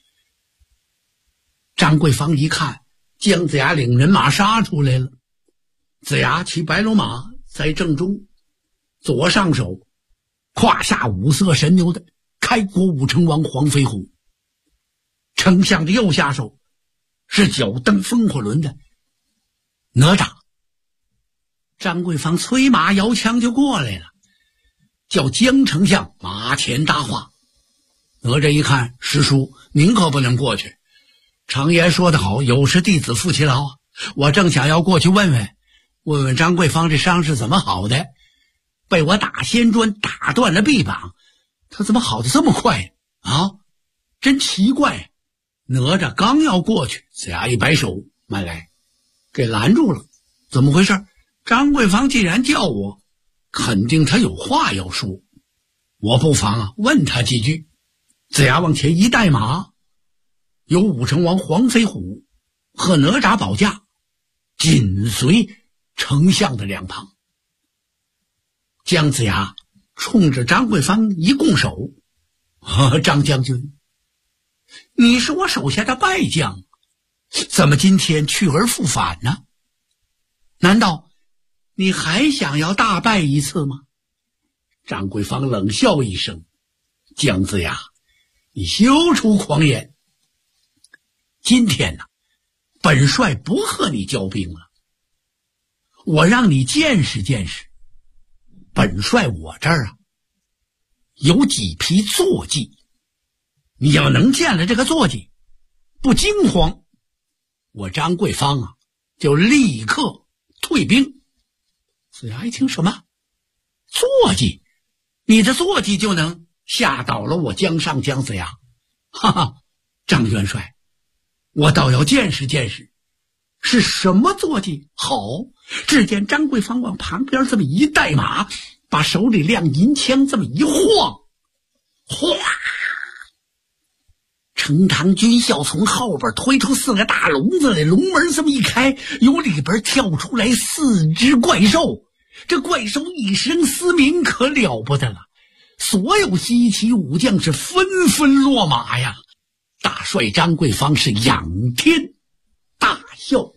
Speaker 12: 张桂芳一看姜子牙领人马杀出来了，子牙骑白龙马在正中，左上手胯下五色神牛的开国武成王黄飞虎，丞相的右下手是脚蹬风火轮的哪吒。张桂芳催马摇枪就过来了，叫姜丞相马前搭话。哪吒一看，师叔您可不能过去，常言说得好，有失弟子负其劳啊！我正想要过去问问张桂芳这伤是怎么好的，被我打仙砖打断了臂膀，他怎么好的这么快啊？真奇怪。哪吒刚要过去，子牙一摆手，慢来，给拦住了。怎么回事？张桂芳既然叫我，肯定他有话要说，我不妨问他几句。子牙往前一带马，有武成王黄飞虎和哪吒保驾，紧随丞相的两旁。姜子牙冲着张桂芳一拱手，张将军，你是我手下的败将，怎么今天去而复返呢？难道你还想要大败一次吗？张桂芳冷笑一声，姜子牙，你休出狂言。今天本帅不和你交兵了，我让你见识见识，本帅我这儿有几匹坐骑，你要能见了这个坐骑不惊慌，我张桂芳就立刻退兵。子牙一听，什么坐骑？你的坐骑就能吓倒了我姜尚姜子牙？哈哈，张元帅，我倒要见识见识是什么坐骑。好，只见张桂芳往旁边这么一带马，把手里亮银枪这么一晃，哗，呈堂军校从后边推出4个大笼子来，笼门这么一开，由里边跳出来4只怪兽。这怪兽一声嘶鸣，可了不得了，所有西岐武将是纷纷落马呀。大帅张桂芳是仰天大笑。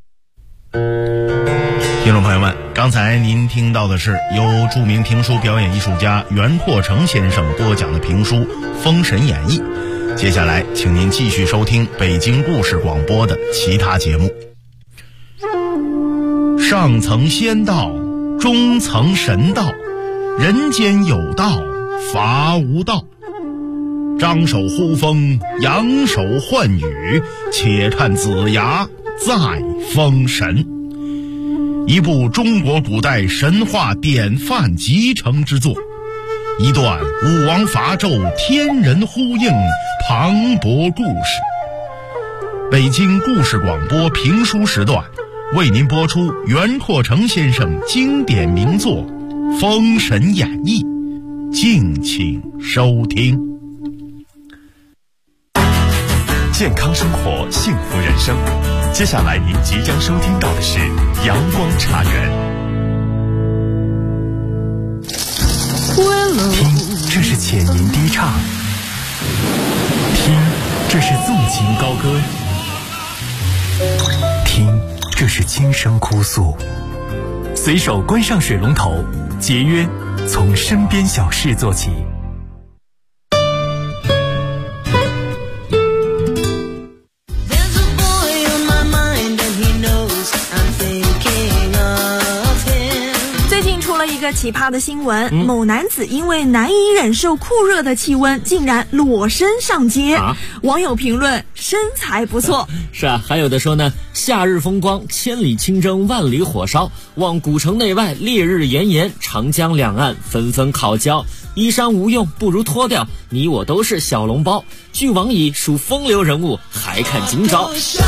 Speaker 15: 听众朋友们，刚才您听到的是由著名评书表演艺术家袁阔成先生播讲的评书《封神演义》。接下来请您继续收听北京故事广播的其他节目。上层仙道，中层神道，人间有道，法无道。张手呼风，扬手唤雨，且看子牙再封神。一部中国古代神话典范集成之作，一段武王伐纣天人呼应磅礴故事。北京故事广播评书时段为您播出袁阔成先生经典名作《封神演义》，敬请收听。
Speaker 5: 健康生活，幸福人生。接下来您即将收听到的是阳光茶园。听，这是浅吟低唱；听，这是纵情高歌；听，这是轻声哭诉。随手关上水龙头，节约从身边小事做起。
Speaker 16: 个奇葩的新闻，某男子因为难以忍受酷热的气温，竟然裸身上街。网友评论：身材不错。
Speaker 17: 是啊，还有的说呢，夏日风光，千里清蒸，万里火烧，望古城内外烈日炎炎，长江两岸纷纷烤焦。衣衫无用，不如脱掉，你我都是小笼包。俱往矣，属风流人物，还看今朝。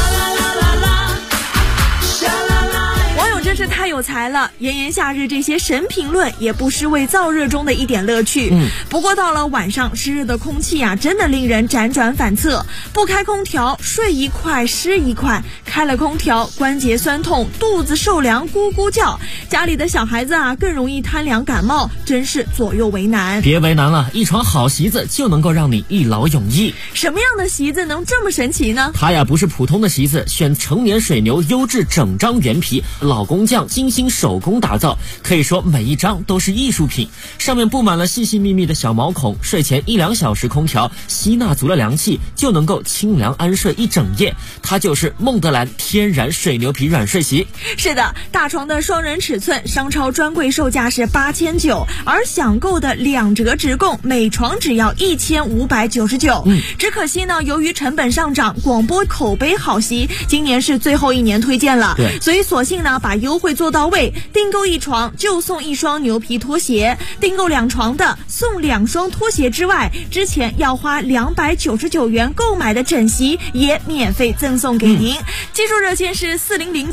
Speaker 16: 真是太有才了！炎炎夏日，这些神评论也不失为燥热中的一点乐趣。不过到了晚上，湿热的空气啊，真的令人辗转反侧。不开空调，睡一块湿一块；开了空调，关节酸痛，肚子受凉，咕咕叫。家里的小孩子啊，更容易贪凉感冒，真是左右为难。
Speaker 17: 别为难了，一床好席子就能够让你一劳永逸。
Speaker 16: 什么样的席子能这么神奇呢？
Speaker 17: 它呀不是普通的席子，选成年水牛优质整张原皮，老工匠精心手工打造，可以说每一张都是艺术品。上面布满了细细密密的小毛孔，睡前1-2小时空调吸纳足了凉气，就能够清凉安睡一整夜。它就是孟德兰天然水牛皮软睡席。是的，大床的双人尺寸，商超专柜售价是8900，而享购的2折直供，每床只要1599。只可惜呢，由于成本上涨，广播口碑好席今年是最后一年推荐了，所以索性呢把优惠做到位，订购1床就送1双牛皮拖鞋，订购2床的送2双拖鞋之外，之前要花299元购买的枕席也免费赠送给您。记住热线是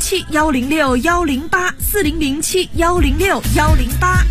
Speaker 17: 4007-106-108，4007-106-108。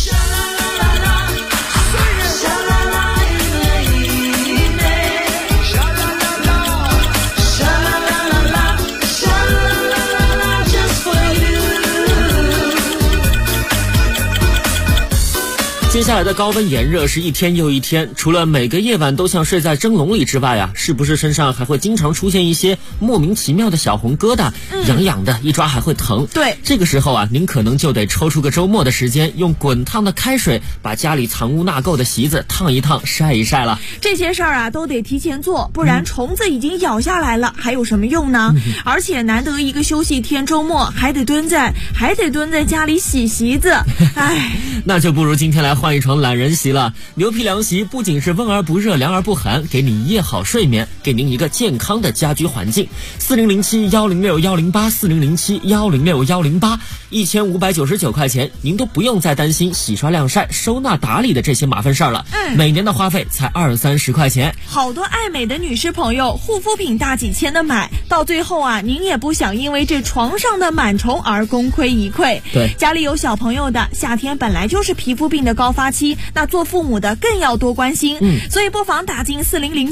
Speaker 17: 接下来的高温炎热是一天又一天，除了每个夜晚都像睡在蒸笼里之外啊，是不是身上还会经常出现一些莫名其妙的小红疙瘩，痒痒的，一抓还会疼？对，这个时候啊，您可能就得抽出个周末的时间，用滚烫的开水把家里藏污纳垢的席子烫一烫，晒一晒了。这些事儿啊都得提前做，不然虫子已经咬下来了，还有什么用呢？而且难得一个休息天，周末还得蹲在家里洗席子，唉，那就不如今天来换一床懒人席了。牛皮凉席不仅是温而不热，凉而不寒，给你一夜好睡眠，给您一个健康的家居环境。4007-106-108，4007-106-108，1599块钱，您都不用再担心洗刷晾晒、收纳打理的这些麻烦事儿了。每年的花费才20-30块钱。好多爱美的女士朋友，护肤品大几千的买，到最后啊，您也不想因为这床上的螨虫而功亏一篑。对，家里有小朋友的，夏天本来就是皮肤病的高发期，那做父母的更要多关心。所以不妨打进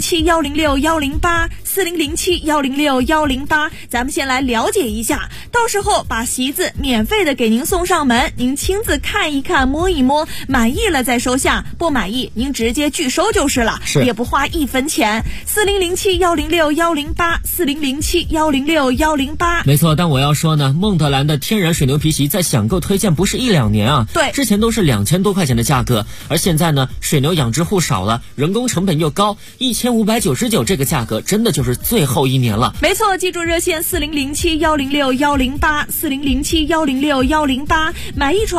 Speaker 17: 4007-106-108，4007-106-108，咱们先来了解一下，到时候把席子免费的给您送上门，您亲自看一看摸一摸，满意了再收下，不满意您直接拒收就是了，也不花1分钱。4007-106-108，4007-106-108。没错，但我要说呢，孟德兰的天然水牛皮席在享购推荐不是1-2年啊，对，之前都是2000多块钱的价格，而现在呢，水牛养殖户少了，人工成本又高，1599这个价格真的就是最后1年了。没错，记住热线4007-106-108，4007-106-108，买一床